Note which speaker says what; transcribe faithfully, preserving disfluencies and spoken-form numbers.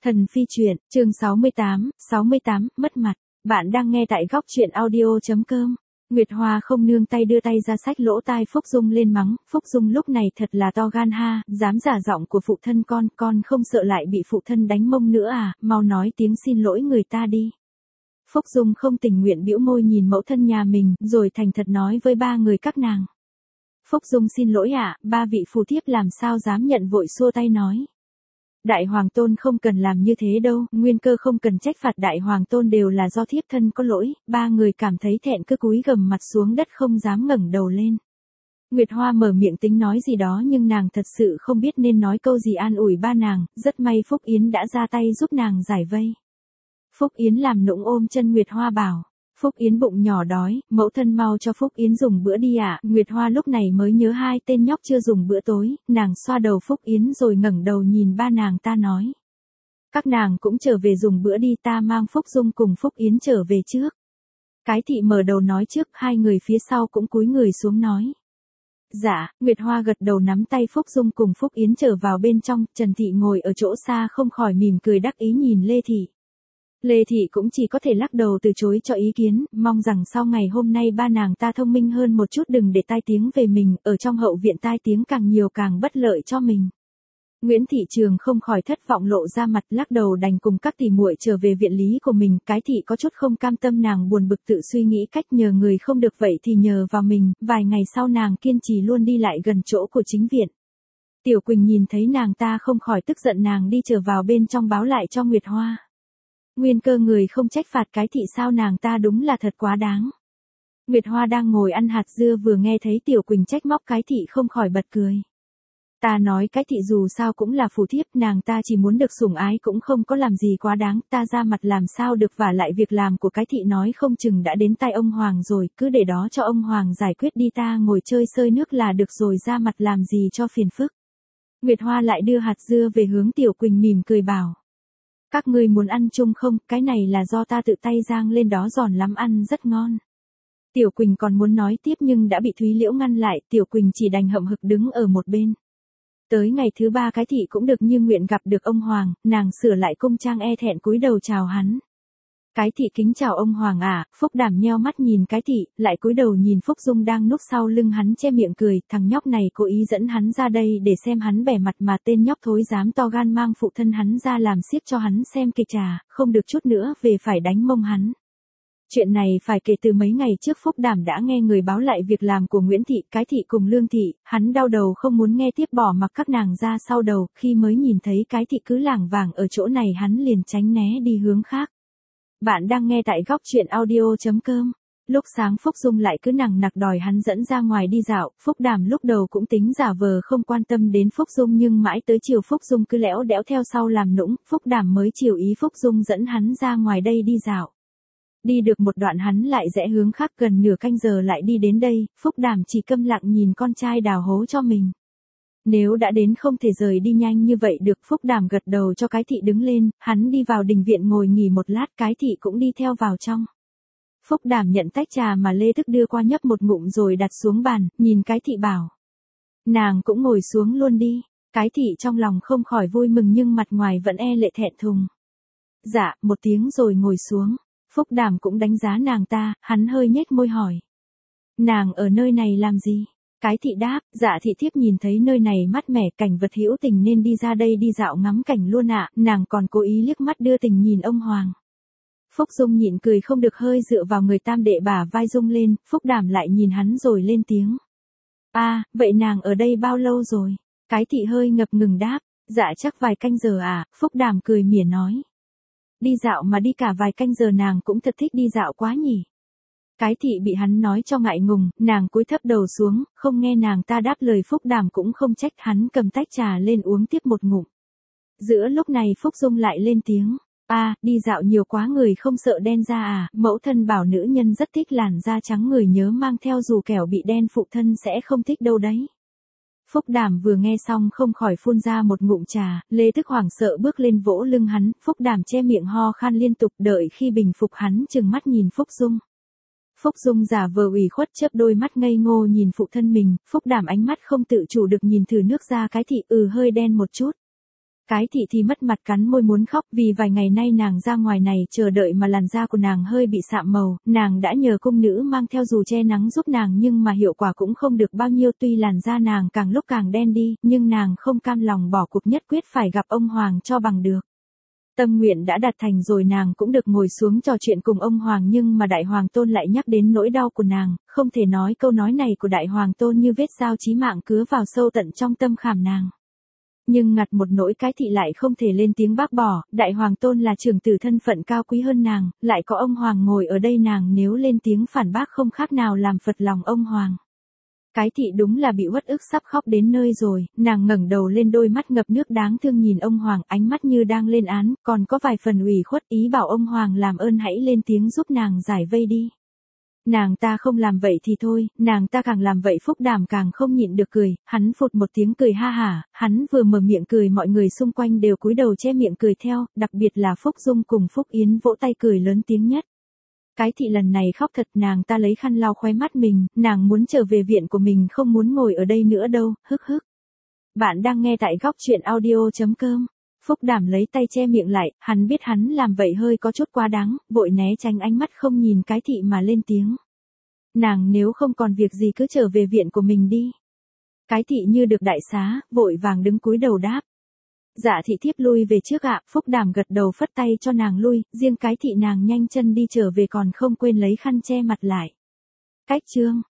Speaker 1: Thần phi truyện, chương sáu mươi tám, sáu mươi tám, mất mặt. Bạn đang nghe tại góc truyện audio.com. Nguyệt Hoa không nương tay đưa tay ra xách lỗ tai Phúc Dung lên mắng, Phúc Dung lúc này thật là to gan ha, dám giả giọng của phụ thân con, con không sợ lại bị phụ thân đánh mông nữa à, mau nói tiếng xin lỗi người ta đi. Phúc Dung không tình nguyện bĩu môi nhìn mẫu thân nhà mình, rồi thành thật nói với ba người các nàng. Phúc Dung xin lỗi ạ, à, ba vị phù thiếp làm sao dám nhận, vội xua tay nói. Đại hoàng tôn không cần làm như thế đâu, nguyên cơ không cần trách phạt đại hoàng tôn, đều là do thiếp thân có lỗi. Ba người cảm thấy thẹn cứ cúi gầm mặt xuống đất không dám ngẩng đầu lên. Nguyệt Hoa mở miệng tính nói gì đó nhưng nàng thật sự không biết nên nói câu gì an ủi ba nàng, rất may Phúc Yến đã ra tay giúp nàng giải vây. Phúc Yến làm nũng ôm chân Nguyệt Hoa bảo. Phúc Yến bụng nhỏ đói, mẫu thân mau cho Phúc Yến dùng bữa đi ạ. À. Nguyệt Hoa lúc này mới nhớ hai tên nhóc chưa dùng bữa tối, nàng xoa đầu Phúc Yến rồi ngẩng đầu nhìn ba nàng ta nói. Các nàng cũng trở về dùng bữa đi, ta mang Phúc Dung cùng Phúc Yến trở về trước. Cái thị mở đầu nói trước, hai người phía sau cũng cúi người xuống nói. Dạ, Nguyệt Hoa gật đầu nắm tay Phúc Dung cùng Phúc Yến trở vào bên trong, Trần Thị ngồi ở chỗ xa không khỏi mỉm cười đắc ý nhìn Lê Thị. Lê Thị cũng chỉ có thể lắc đầu từ chối cho ý kiến, mong rằng sau ngày hôm nay ba nàng ta thông minh hơn một chút, đừng để tai tiếng về mình, ở trong hậu viện tai tiếng càng nhiều càng bất lợi cho mình. Nguyễn Thị Trường không khỏi thất vọng lộ ra mặt, lắc đầu đành cùng các tỷ muội trở về viện lý của mình. Cái thị có chút không cam tâm, nàng buồn bực tự suy nghĩ cách nhờ người không được vậy thì nhờ vào mình. Vài ngày sau nàng kiên trì luôn đi lại gần chỗ của chính viện. Tiểu Quỳnh nhìn thấy nàng ta không khỏi tức giận, nàng đi trở vào bên trong báo lại cho Nguyệt Hoa. Nguyên cơ người không trách phạt cái thị sao, nàng ta đúng là thật quá đáng. Nguyệt Hoa đang ngồi ăn hạt dưa vừa nghe thấy Tiểu Quỳnh trách móc cái thị không khỏi bật cười. Ta nói cái thị dù sao cũng là phù thiếp, nàng ta chỉ muốn được sủng ái cũng không có làm gì quá đáng, ta ra mặt làm sao được, vả lại việc làm của cái thị nói không chừng đã đến tay ông Hoàng rồi, cứ để đó cho ông Hoàng giải quyết đi, ta ngồi chơi sơi nước là được rồi, ra mặt làm gì cho phiền phức. Nguyệt Hoa lại đưa hạt dưa về hướng Tiểu Quỳnh mỉm cười bảo. Các ngươi muốn ăn chung không, cái này là do ta tự tay rang lên đó, giòn lắm, ăn rất ngon. Tiểu Quỳnh còn muốn nói tiếp nhưng đã bị Thúy Liễu ngăn lại, Tiểu Quỳnh chỉ đành hậm hực đứng ở một bên. Tới ngày thứ ba cái thị cũng được như nguyện gặp được ông Hoàng, nàng sửa lại cung trang e thẹn cúi đầu chào hắn. Cái thị kính chào ông Hoàng à, Phúc Đảm nheo mắt nhìn cái thị, lại cúi đầu nhìn Phúc Dung đang núp sau lưng hắn che miệng cười, thằng nhóc này cố ý dẫn hắn ra đây để xem hắn bẻ mặt mà tên nhóc thối dám to gan mang phụ thân hắn ra làm xiếc cho hắn xem kịch trà, không được chút nữa về phải đánh mông hắn. Chuyện này phải kể từ mấy ngày trước Phúc Đảm đã nghe người báo lại việc làm của Nguyễn Thị, cái thị cùng Lương Thị, hắn đau đầu không muốn nghe tiếp, bỏ mặc các nàng ra sau đầu, khi mới nhìn thấy cái thị cứ lảng vảng ở chỗ này hắn liền tránh né đi hướng khác. Bạn đang nghe tại góc truyện audio.com. Lúc sáng Phúc Dung lại cứ nằng nặc đòi hắn dẫn ra ngoài đi dạo, Phúc Đảm lúc đầu cũng tính giả vờ không quan tâm đến Phúc Dung nhưng mãi tới chiều Phúc Dung cứ lẽo đẽo theo sau làm nũng, Phúc Đảm mới chiều ý Phúc Dung dẫn hắn ra ngoài đây đi dạo. Đi được một đoạn hắn lại rẽ hướng khác, gần nửa canh giờ lại đi đến đây, Phúc Đảm chỉ câm lặng nhìn con trai đào hố cho mình. Nếu đã đến không thể rời đi nhanh như vậy được, Phúc Đảm gật đầu cho cái thị đứng lên, hắn đi vào đình viện ngồi nghỉ một lát, cái thị cũng đi theo vào trong. Phúc Đảm nhận tách trà mà Lê Thức đưa qua nhấp một ngụm rồi đặt xuống bàn, nhìn cái thị bảo. Nàng cũng ngồi xuống luôn đi, cái thị trong lòng không khỏi vui mừng nhưng mặt ngoài vẫn e lệ thẹn thùng. Dạ, một tiếng rồi ngồi xuống, Phúc Đảm cũng đánh giá nàng ta, hắn hơi nhếch môi hỏi. Nàng ở nơi này làm gì? Cái thị đáp, dạ thị thiếp nhìn thấy nơi này mát mẻ, cảnh vật hữu tình nên đi ra đây đi dạo ngắm cảnh luôn ạ, nàng còn cố ý liếc mắt đưa tình nhìn ông Hoàng. Phúc Dung nhịn cười không được hơi dựa vào người tam đệ bả vai rung lên, Phúc Đảm lại nhìn hắn rồi lên tiếng. À, vậy nàng ở đây bao lâu rồi? Cái thị hơi ngập ngừng đáp, dạ chắc vài canh giờ à, Phúc Đảm cười mỉa nói. Đi dạo mà đi cả vài canh giờ, nàng cũng thật thích đi dạo quá nhỉ. Cái thị bị hắn nói cho ngại ngùng, nàng cúi thấp đầu xuống, không nghe nàng ta đáp lời. Phúc Đảm cũng không trách, hắn cầm tách trà lên uống tiếp một ngụm. Giữa lúc này Phúc Dung lại lên tiếng, à, đi dạo nhiều quá người không sợ đen da à, mẫu thân bảo nữ nhân rất thích làn da trắng, người nhớ mang theo dù kẻo bị đen phụ thân sẽ không thích đâu đấy. Phúc Đảm vừa nghe xong không khỏi phun ra một ngụm trà, Lê Thức hoảng sợ bước lên vỗ lưng hắn, Phúc Đảm che miệng ho khan liên tục, đợi khi bình phục hắn trừng mắt nhìn Phúc Dung. Phúc Dung giả vờ ủy khuất chớp đôi mắt ngây ngô nhìn phụ thân mình, Phúc Đảm ánh mắt không tự chủ được nhìn thử nước da cái thị, ừ hơi đen một chút. Cái thị thì mất mặt cắn môi muốn khóc vì vài ngày nay nàng ra ngoài này chờ đợi mà làn da của nàng hơi bị sạm màu, nàng đã nhờ cung nữ mang theo dù che nắng giúp nàng nhưng mà hiệu quả cũng không được bao nhiêu tuy làn da nàng càng lúc càng đen đi, nhưng nàng không cam lòng bỏ cuộc nhất quyết phải gặp ông Hoàng cho bằng được. Tâm nguyện đã đạt thành rồi nàng cũng được ngồi xuống trò chuyện cùng ông Hoàng nhưng mà Đại Hoàng Tôn lại nhắc đến nỗi đau của nàng, không thể nói câu nói này của Đại Hoàng Tôn như vết dao chí mạng cứa vào sâu tận trong tâm khảm nàng. Nhưng ngặt một nỗi cái thị lại không thể lên tiếng bác bỏ, Đại Hoàng Tôn là trưởng tử thân phận cao quý hơn nàng, lại có ông Hoàng ngồi ở đây nàng nếu lên tiếng phản bác không khác nào làm phật lòng ông Hoàng. Cái thị đúng là bị uất ức sắp khóc đến nơi rồi, nàng ngẩng đầu lên đôi mắt ngập nước đáng thương nhìn ông Hoàng ánh mắt như đang lên án, còn có vài phần ủy khuất ý bảo ông Hoàng làm ơn hãy lên tiếng giúp nàng giải vây đi. Nàng ta không làm vậy thì thôi, nàng ta càng làm vậy Phúc Đàm càng không nhịn được cười, hắn phụt một tiếng cười ha hả, hắn vừa mở miệng cười mọi người xung quanh đều cúi đầu che miệng cười theo, đặc biệt là Phúc Dung cùng Phúc Yến vỗ tay cười lớn tiếng nhất. Cái thị lần này khóc thật nàng ta lấy khăn lau khóe mắt mình, nàng muốn trở về viện của mình không muốn ngồi ở đây nữa đâu, hức hức. Bạn đang nghe tại góc truyện audio.com. Phúc Đàm lấy tay che miệng lại, hắn biết hắn làm vậy hơi có chút quá đáng, vội né tránh ánh mắt không nhìn cái thị mà lên tiếng. Nàng nếu không còn việc gì cứ trở về viện của mình đi. Cái thị như được đại xá, vội vàng đứng cúi đầu đáp. Dạ thị thiếp lui về trước ạ, Phúc Đàm gật đầu phất tay cho nàng lui, riêng cái thị nàng nhanh chân đi trở về còn không quên lấy khăn che mặt lại. Cách chương